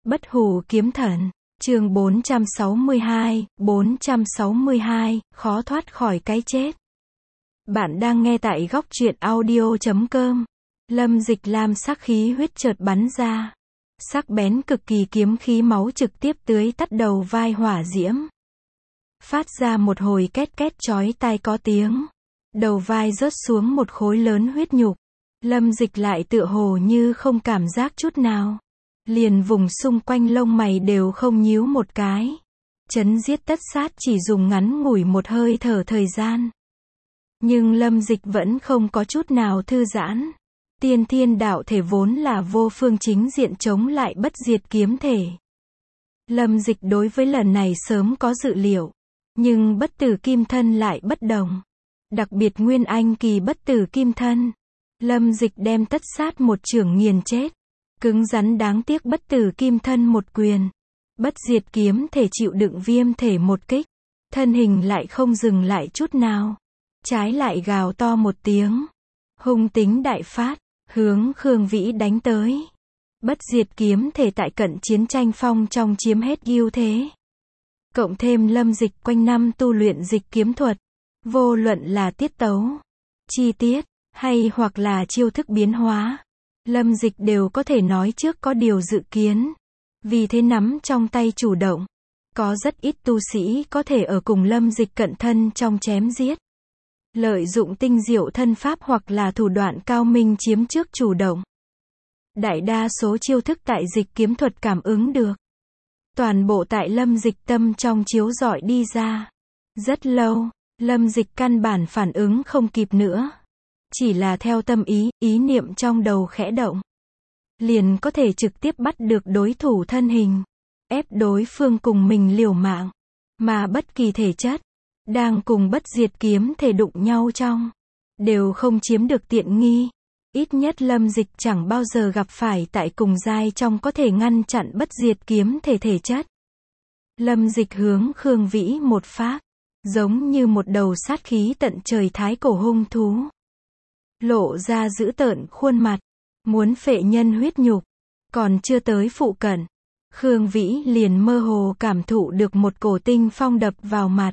Bất hủ kiếm thần, chương 462, khó thoát khỏi cái chết. Bạn đang nghe tại góc truyện audio.com. Lâm Dịch Lam sắc khí huyết chợt bắn ra. Sắc bén cực kỳ kiếm khí máu trực tiếp tưới tắt đầu vai hỏa diễm. Phát ra một hồi két két chói tai có tiếng. Đầu vai rớt xuống một khối lớn huyết nhục. Lâm Dịch lại tựa hồ như không cảm giác chút nào. Liền vùng xung quanh lông mày đều không nhíu một cái. Chấn giết tất sát chỉ dùng ngắn ngủi một hơi thở thời gian. Nhưng Lâm Dịch vẫn không có chút nào thư giãn. Tiên thiên đạo thể vốn là vô phương chính diện chống lại bất diệt kiếm thể. Lâm Dịch đối với lần này sớm có dự liệu. Nhưng bất tử kim thân lại bất đồng. Đặc biệt nguyên anh kỳ bất tử kim thân. Lâm Dịch đem tất sát một chưởng nghiền chết. Cứng rắn đáng tiếc bất tử kim thân một quyền. Bất diệt kiếm thể chịu đựng viêm thể một kích. Thân hình lại không dừng lại chút nào. Trái lại gào to một tiếng. Hung tính đại phát, hướng Khương Vĩ đánh tới. Bất diệt kiếm thể tại cận chiến tranh phong trong chiếm hết ưu thế. Cộng thêm Lâm Dịch quanh năm tu luyện dịch kiếm thuật. Vô luận là tiết tấu, chi tiết, hay hoặc là chiêu thức biến hóa. Lâm Dịch đều có thể nói trước có điều dự kiến. Vì thế nắm trong tay chủ động. Có rất ít tu sĩ có thể ở cùng Lâm Dịch cận thân trong chém giết. Lợi dụng tinh diệu thân pháp hoặc là thủ đoạn cao minh chiếm trước chủ động. Đại đa số chiêu thức tại dịch kiếm thuật cảm ứng được. Toàn bộ tại Lâm Dịch tâm trong chiếu rọi đi ra. Rất lâu, Lâm Dịch căn bản phản ứng không kịp nữa. Chỉ là theo tâm ý niệm trong đầu khẽ động. Liền có thể trực tiếp bắt được đối thủ thân hình. Ép đối phương cùng mình liều mạng. Mà bất kỳ thể chất, đang cùng bất diệt kiếm thể đụng nhau trong. Đều không chiếm được tiện nghi. Ít nhất Lâm Dịch chẳng bao giờ gặp phải tại cùng giai trong có thể ngăn chặn bất diệt kiếm thể thể chất. Lâm Dịch hướng Khương Vĩ một phát. Giống như một đầu sát khí tận trời thái cổ hung thú. Lộ ra dữ tợn khuôn mặt. Muốn phệ nhân huyết nhục. Còn chưa tới phụ cận. Khương Vĩ liền mơ hồ cảm thụ được một cổ tinh phong đập vào mặt.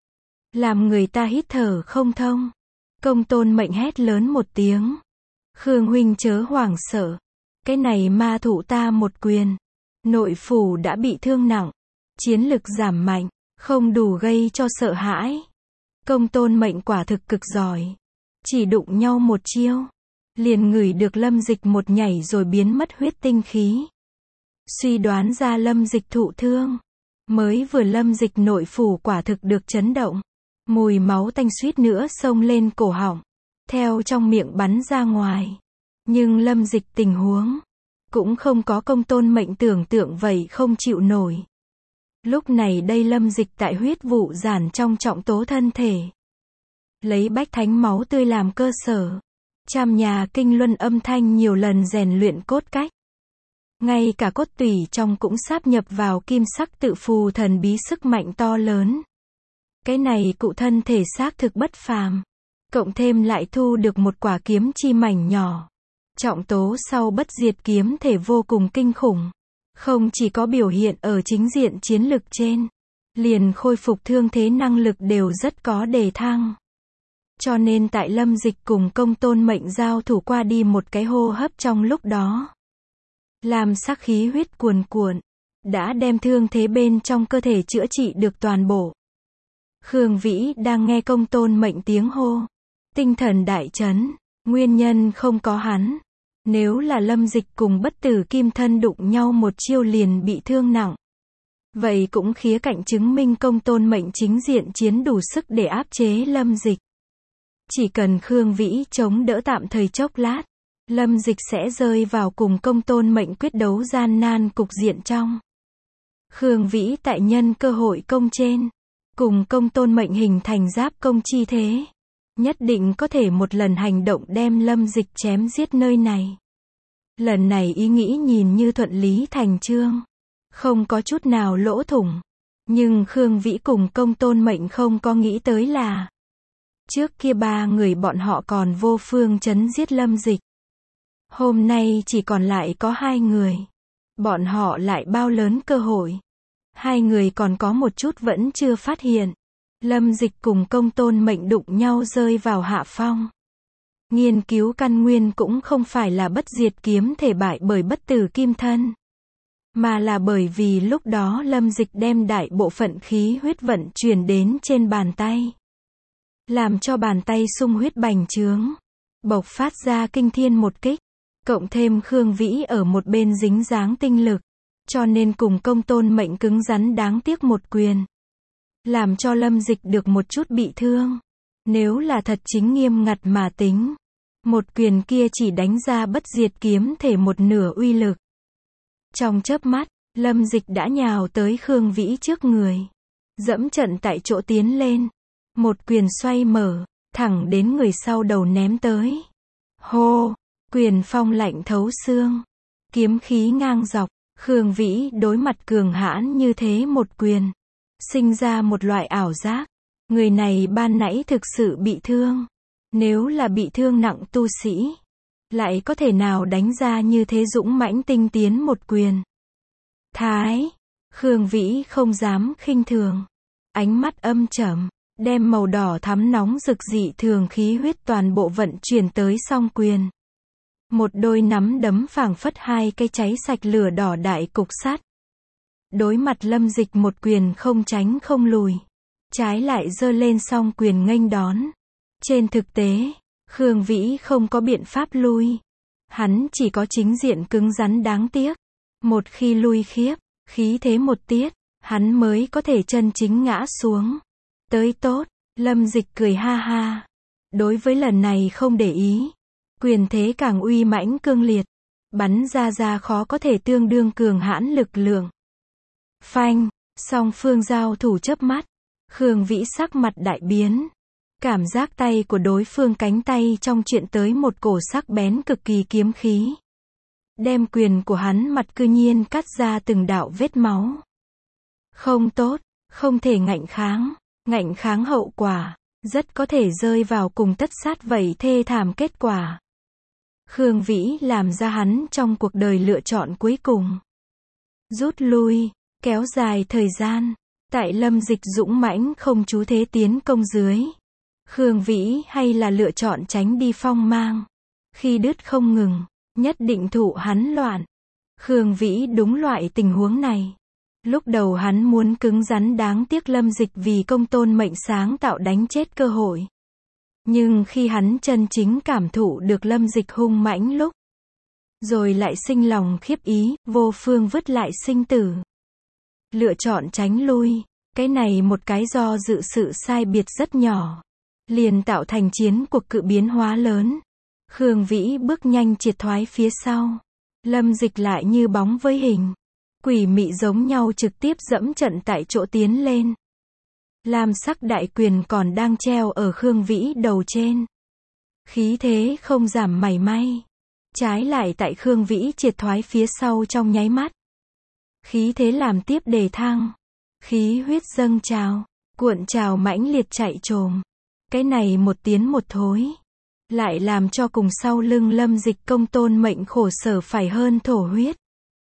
Làm người ta hít thở không thông. Công Tôn Mệnh hét lớn một tiếng. Khương huynh chớ hoảng sợ. Cái này ma thụ ta một quyền. Nội phủ đã bị thương nặng. Chiến lực giảm mạnh. Không đủ gây cho sợ hãi. Công Tôn Mệnh quả thực cực giỏi. Chỉ đụng nhau một chiêu. Liền ngửi được Lâm Dịch một nhảy rồi biến mất huyết tinh khí. Suy đoán ra Lâm Dịch thụ thương. Mới vừa Lâm Dịch nội phủ quả thực được chấn động. Mùi máu tanh suýt nữa xông lên cổ họng. Theo trong miệng bắn ra ngoài. Nhưng Lâm Dịch tình huống. Cũng không có Công Tôn Mệnh tưởng tượng vậy không chịu nổi. Lúc này đây Lâm Dịch tại huyết vụ giản trong trọng tố thân thể. Lấy bách thánh máu tươi làm cơ sở. Trăm nhà kinh luân âm thanh nhiều lần rèn luyện cốt cách. Ngay cả cốt tủy trong cũng sáp nhập vào kim sắc tự phù thần bí sức mạnh to lớn. Cái này cụ thân thể xác thực bất phàm. Cộng thêm lại thu được một quả kiếm chi mảnh nhỏ. Trọng tố sau bất diệt kiếm thể vô cùng kinh khủng. Không chỉ có biểu hiện ở chính diện chiến lực trên. Liền khôi phục thương thế năng lực đều rất có đề thăng. Cho nên tại Lâm Dịch cùng Công Tôn Mệnh giao thủ qua đi một cái hô hấp trong lúc đó. Làm sắc khí huyết cuồn cuộn. Đã đem thương thế bên trong cơ thể chữa trị được toàn bộ. Khương Vĩ đang nghe Công Tôn Mệnh tiếng hô. Tinh thần đại chấn. Nguyên nhân không có hắn. Nếu là Lâm Dịch cùng bất tử kim thân đụng nhau một chiêu liền bị thương nặng. Vậy cũng khía cạnh chứng minh Công Tôn Mệnh chính diện chiến đủ sức để áp chế Lâm Dịch. Chỉ cần Khương Vĩ chống đỡ tạm thời chốc lát. Lâm Dịch sẽ rơi vào cùng Công Tôn Mệnh quyết đấu gian nan cục diện trong. Khương Vĩ tại nhân cơ hội công trên. Cùng Công Tôn Mệnh hình thành giáp công chi thế. Nhất định có thể một lần hành động đem Lâm Dịch chém giết nơi này. Lần này ý nghĩ nhìn như thuận lý thành chương. Không có chút nào lỗ thủng. Nhưng Khương Vĩ cùng Công Tôn Mệnh không có nghĩ tới là. Trước kia ba người bọn họ còn vô phương chấn giết Lâm Dịch. Hôm nay chỉ còn lại có hai người. Bọn họ lại bao lớn cơ hội. Hai người còn có một chút vẫn chưa phát hiện. Lâm Dịch cùng Công Tôn Mệnh đụng nhau rơi vào hạ phong. Nghiên cứu căn nguyên cũng không phải là bất diệt kiếm thể bại bởi bất tử kim thân, mà là bởi vì lúc đó Lâm Dịch đem đại bộ phận khí huyết vận chuyển đến trên bàn tay, làm cho bàn tay sung huyết bành trướng, bộc phát ra kinh thiên một kích, cộng thêm Khương Vĩ ở một bên dính dáng tinh lực, cho nên cùng Công Tôn Mệnh cứng rắn đáng tiếc một quyền, làm cho Lâm Dịch được một chút bị thương. Nếu là thật chính nghiêm ngặt mà tính, một quyền kia chỉ đánh ra bất diệt kiếm thể một nửa uy lực. Trong chớp mắt, Lâm Dịch đã nhào tới Khương Vĩ trước người, dẫm trận tại chỗ tiến lên, một quyền xoay mở, thẳng đến người sau đầu ném tới. Hô, quyền phong lạnh thấu xương, kiếm khí ngang dọc, Khương Vĩ đối mặt cường hãn như thế một quyền, sinh ra một loại ảo giác, người này ban nãy thực sự bị thương. Nếu là bị thương nặng tu sĩ, lại có thể nào đánh ra như thế dũng mãnh tinh tiến một quyền. Khương Vĩ không dám khinh thường, ánh mắt âm trầm, đem màu đỏ thắm nóng rực dị thường khí huyết toàn bộ vận chuyển tới song quyền. Một đôi nắm đấm phảng phất hai cây cháy sạch lửa đỏ đại cục sắt. Đối mặt Lâm Dịch một quyền không tránh không lùi, trái lại giơ lên song quyền nghênh đón. Trên thực tế, Khương Vĩ không có biện pháp lui. Hắn chỉ có chính diện cứng rắn đáng tiếc. Một khi lui khiếp, khí thế một tiết, hắn mới có thể chân chính ngã xuống. Tới tốt, Lâm Dịch cười ha ha. Đối với lần này không để ý. Quyền thế càng uy mãnh cương liệt. Bắn ra khó có thể tương đương cường hãn lực lượng. Phanh, song phương giao thủ chớp mắt. Khương Vĩ sắc mặt đại biến. Cảm giác tay của đối phương cánh tay trong chuyện tới một cổ sắc bén cực kỳ kiếm khí. Đem quyền của hắn mặt cư nhiên cắt ra từng đạo vết máu. Không tốt, không thể ngạnh kháng hậu quả, rất có thể rơi vào cùng tất sát vậy thê thảm kết quả. Khương Vĩ làm ra hắn trong cuộc đời lựa chọn cuối cùng. Rút lui, kéo dài thời gian, tại Lâm Dịch dũng mãnh không chú thế tiến công dưới. Khương Vĩ hay là lựa chọn tránh đi phong mang. Khi đứt không ngừng, nhất định thụ hắn loạn. Khương Vĩ đúng loại tình huống này. Lúc đầu hắn muốn cứng rắn đáng tiếc Lâm Dịch vì Công Tôn Mệnh sáng tạo đánh chết cơ hội. Nhưng khi hắn chân chính cảm thụ được Lâm Dịch hung mãnh lúc, rồi lại sinh lòng khiếp ý, vô phương vứt lại sinh tử. Lựa chọn tránh lui, cái này một cái do dự sự sai biệt rất nhỏ, liền tạo thành chiến cuộc cự biến hóa lớn. Khương Vĩ bước nhanh triệt thoái phía sau. Lâm Dịch lại như bóng với hình, quỷ mị giống nhau trực tiếp dẫm trận tại chỗ tiến lên. Lam sắc đại quyền còn đang treo ở Khương Vĩ đầu trên. Khí thế không giảm mảy may. Trái lại tại Khương Vĩ triệt thoái phía sau trong nháy mắt. Khí thế làm tiếp đề thăng. Khí huyết dâng trào, cuộn trào mãnh liệt chạy trồm. Cái này một tiến một thối, lại làm cho cùng sau lưng Lâm Dịch Công Tôn Mệnh khổ sở phải hơn thổ huyết.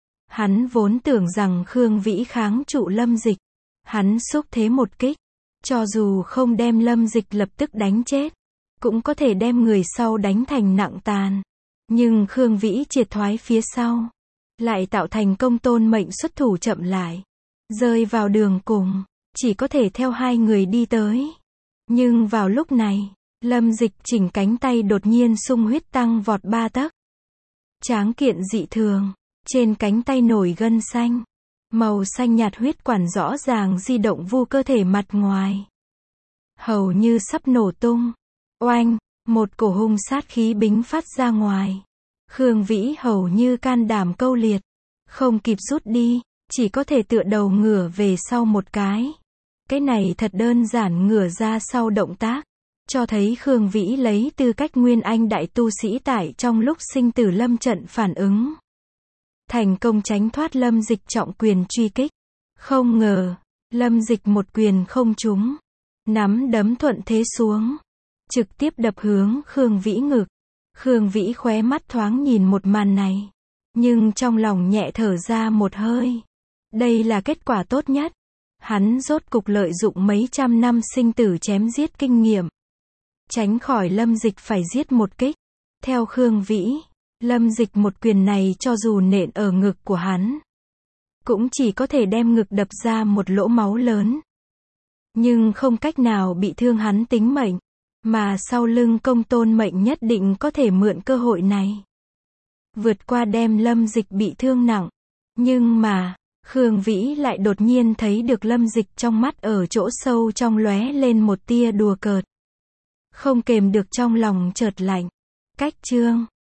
Hắn vốn tưởng rằng Khương Vĩ kháng trụ Lâm Dịch. Hắn xúc thế một kích, cho dù không đem Lâm Dịch lập tức đánh chết, cũng có thể đem người sau đánh thành nặng tàn. Nhưng Khương Vĩ triệt thoái phía sau, lại tạo thành Công Tôn Mệnh xuất thủ chậm lại, rơi vào đường cùng, chỉ có thể theo hai người đi tới. Nhưng vào lúc này, Lâm Dịch chỉnh cánh tay đột nhiên sung huyết tăng vọt 3 tấc. Tráng kiện dị thường, trên cánh tay nổi gân xanh, màu xanh nhạt huyết quản rõ ràng di động vu cơ thể mặt ngoài. Hầu như sắp nổ tung. Oanh, một cổ hung sát khí bính phát ra ngoài. Khương Vĩ hầu như can đảm câu liệt, không kịp rút đi, chỉ có thể tựa đầu ngửa về sau một cái. Cái này thật đơn giản ngửa ra sau động tác, cho thấy Khương Vĩ lấy tư cách nguyên anh đại tu sĩ tại trong lúc sinh tử lâm trận phản ứng. Thành công tránh thoát Lâm Dịch trọng quyền truy kích. Không ngờ, Lâm Dịch một quyền không trúng. Nắm đấm thuận thế xuống, trực tiếp đập hướng Khương Vĩ ngực. Khương Vĩ khóe mắt thoáng nhìn một màn này, Nhưng trong lòng nhẹ thở ra một hơi. Đây là kết quả tốt nhất. Hắn rốt cục lợi dụng mấy trăm năm sinh tử chém giết kinh nghiệm. Tránh khỏi Lâm Dịch phải giết một kích. Theo Khương Vĩ, Lâm Dịch một quyền này cho dù nện ở ngực của hắn, cũng chỉ có thể đem ngực đập ra một lỗ máu lớn. Nhưng không cách nào bị thương hắn tính mệnh. Mà sau lưng Công Tôn Mệnh nhất định có thể mượn cơ hội này vượt qua đem Lâm Dịch bị thương nặng. Nhưng mà, Khương Vĩ lại đột nhiên thấy được Lâm Dịch trong mắt ở chỗ sâu trong lóe lên một tia đùa cợt. Không kềm được trong lòng chợt lạnh. Cách chương